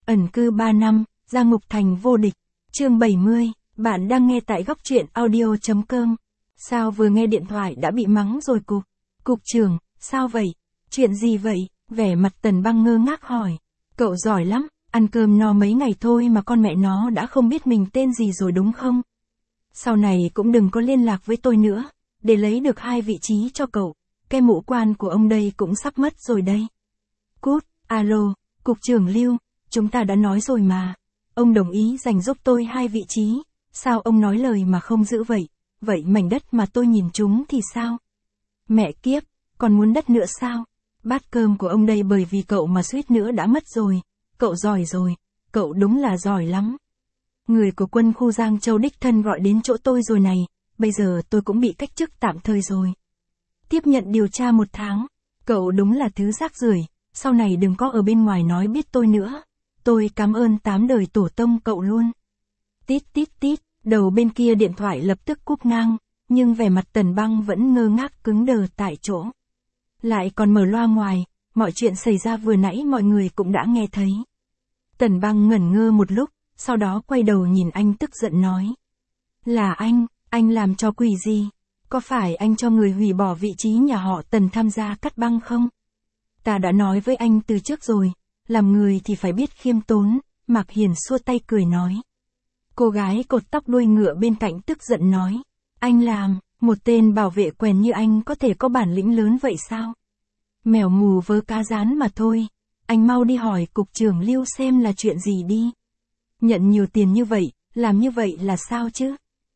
Ẩn cư 3 năm, ra ngục thành vô địch. Chương 70, bạn đang nghe tại góc truyện audio.com. Sao vừa nghe điện thoại đã bị mắng rồi cục? Cục trưởng, sao vậy? Chuyện gì vậy? Vẻ mặt Tần Băng ngơ ngác hỏi. Cậu giỏi lắm, ăn cơm no mấy ngày thôi mà con mẹ nó đã không biết mình tên gì rồi đúng không? Sau này cũng đừng có liên lạc với tôi nữa, để lấy được 2 vị trí cho cậu. Cái mũ quan của ông đây cũng sắp mất rồi đây. Cút, alo, Cục trưởng Lưu, chúng ta đã nói rồi mà. Ông đồng ý dành giúp tôi 2 vị trí, sao ông nói lời mà không giữ vậy? Vậy mảnh đất mà tôi nhìn chúng thì sao? Mẹ kiếp, còn muốn đất nữa sao? Bát cơm của ông đây bởi vì cậu mà suýt nữa đã mất rồi. Cậu giỏi rồi, cậu đúng là giỏi lắm. Người của quân khu Giang Châu đích thân gọi đến chỗ tôi rồi này, bây giờ tôi cũng bị cách chức tạm thời rồi. Tiếp nhận điều tra 1 tháng, cậu đúng là thứ rác rưởi, sau này đừng có ở bên ngoài nói biết tôi nữa. Tôi cảm ơn 8 đời tổ tông cậu luôn. Tít tít tít, đầu bên kia điện thoại lập tức cúp ngang, nhưng vẻ mặt Tần Băng vẫn ngơ ngác cứng đờ tại chỗ. Lại còn mở loa ngoài, mọi chuyện xảy ra vừa nãy mọi người cũng đã nghe thấy. Tần Băng ngẩn ngơ một lúc, sau đó quay đầu nhìn anh tức giận nói. Là anh làm cho quỷ gì? Có phải anh cho người hủy bỏ vị trí nhà họ Tần tham gia cắt băng không? Ta đã nói với anh từ trước rồi, làm người thì phải biết khiêm tốn, Mạc Hiền xua tay cười nói. Cô gái cột tóc đuôi ngựa bên cạnh tức giận nói. Anh làm, một tên bảo vệ quèn như anh có thể có bản lĩnh lớn vậy sao? Mèo mù vớ cá rán mà thôi, anh mau đi hỏi Cục trưởng Lưu xem là chuyện gì đi. Nhận nhiều tiền như vậy, làm như vậy là sao chứ?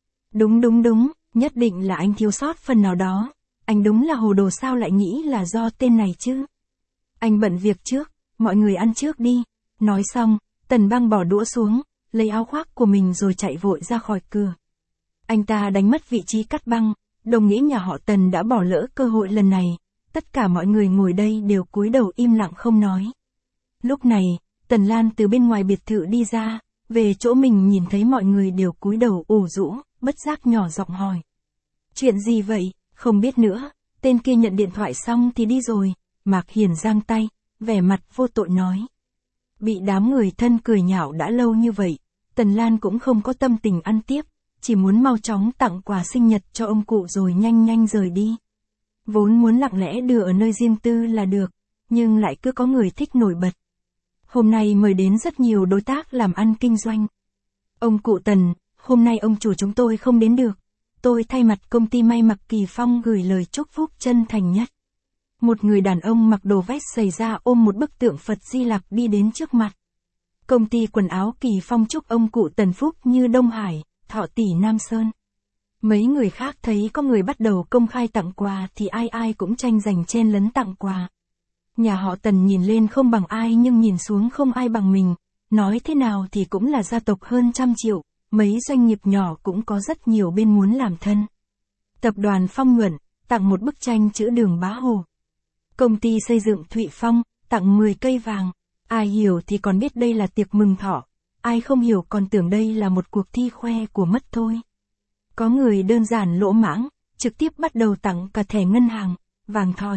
Đúng, nhất định là anh thiếu sót phần nào đó. Anh đúng là hồ đồ sao lại nghĩ là do tên này chứ? Anh bận việc trước, mọi người ăn trước đi. Nói xong, Tần Băng bỏ đũa xuống, lấy áo khoác của mình rồi chạy vội ra khỏi cửa. Anh ta đánh mất vị trí cắt băng, đồng nghĩa nhà họ Tần đã bỏ lỡ cơ hội lần này. Tất cả mọi người ngồi đây đều cúi đầu im lặng không nói. Lúc này, Tần Lan từ bên ngoài biệt thự đi ra, về chỗ mình nhìn thấy mọi người đều cúi đầu ủ rũ, bất giác nhỏ giọng hỏi. Chuyện gì vậy? Không biết nữa, tên kia nhận điện thoại xong thì đi rồi. Mạc Hiền giang tay, vẻ mặt vô tội nói. Bị đám người thân cười nhạo đã lâu như vậy, Tần Lan cũng không có tâm tình ăn tiếp, chỉ muốn mau chóng tặng quà sinh nhật cho ông cụ rồi nhanh rời đi. Vốn muốn lặng lẽ đưa ở nơi riêng tư là được, nhưng lại cứ có người thích nổi bật. Hôm nay mời đến rất nhiều đối tác làm ăn kinh doanh. Ông cụ Tần, hôm nay ông chủ chúng tôi không đến được. Tôi thay mặt công ty may mặc Kỳ Phong gửi lời chúc phúc chân thành nhất. Một người đàn ông mặc đồ vest xầy ra ôm một bức tượng Phật Di Lặc đi đến trước mặt. Công ty quần áo Kỳ Phong chúc ông cụ Tần phúc như Đông Hải, thọ tỷ Nam Sơn. Mấy người khác thấy có người bắt đầu công khai tặng quà thì ai cũng tranh giành chen lấn tặng quà. Nhà họ Tần nhìn lên không bằng ai nhưng nhìn xuống không ai bằng mình, nói thế nào thì cũng là gia tộc hơn 100 triệu, mấy doanh nghiệp nhỏ cũng có rất nhiều bên muốn làm thân. Tập đoàn Phong Nhuận, tặng một bức tranh chữ Đường Bá Hồ. Công ty xây dựng Thụy Phong, tặng 10 cây vàng, ai hiểu thì còn biết đây là tiệc mừng thọ, ai không hiểu còn tưởng đây là một cuộc thi khoe của mất thôi. Có người đơn giản lỗ mãng, trực tiếp bắt đầu tặng cả thẻ ngân hàng, vàng thỏi.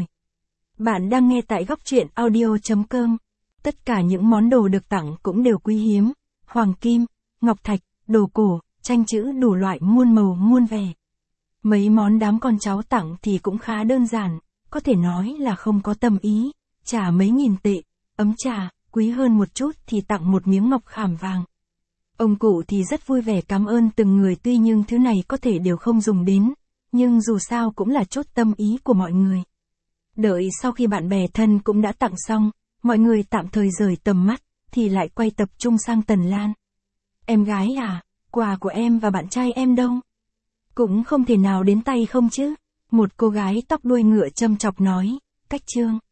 Bạn đang nghe tại góc truyện audio.com. Tất cả những món đồ được tặng cũng đều quý hiếm, hoàng kim, ngọc thạch, đồ cổ, tranh chữ đủ loại muôn màu muôn vẻ. Mấy món đám con cháu tặng thì cũng khá đơn giản, có thể nói là không có tâm ý, trả mấy nghìn tệ, ấm trà, quý hơn một chút thì tặng một miếng ngọc khảm vàng. Ông cụ thì rất vui vẻ cảm ơn từng người tuy nhưng thứ này có thể đều không dùng đến, nhưng dù sao cũng là chốt tâm ý của mọi người. Đợi sau khi bạn bè thân cũng đã tặng xong, mọi người tạm thời rời tầm mắt, thì lại quay tập trung sang Tần Lan. Em gái à, quà của em và bạn trai em đâu? Cũng không thể nào đến tay không chứ? Một cô gái tóc đuôi ngựa châm chọc nói, cách chương.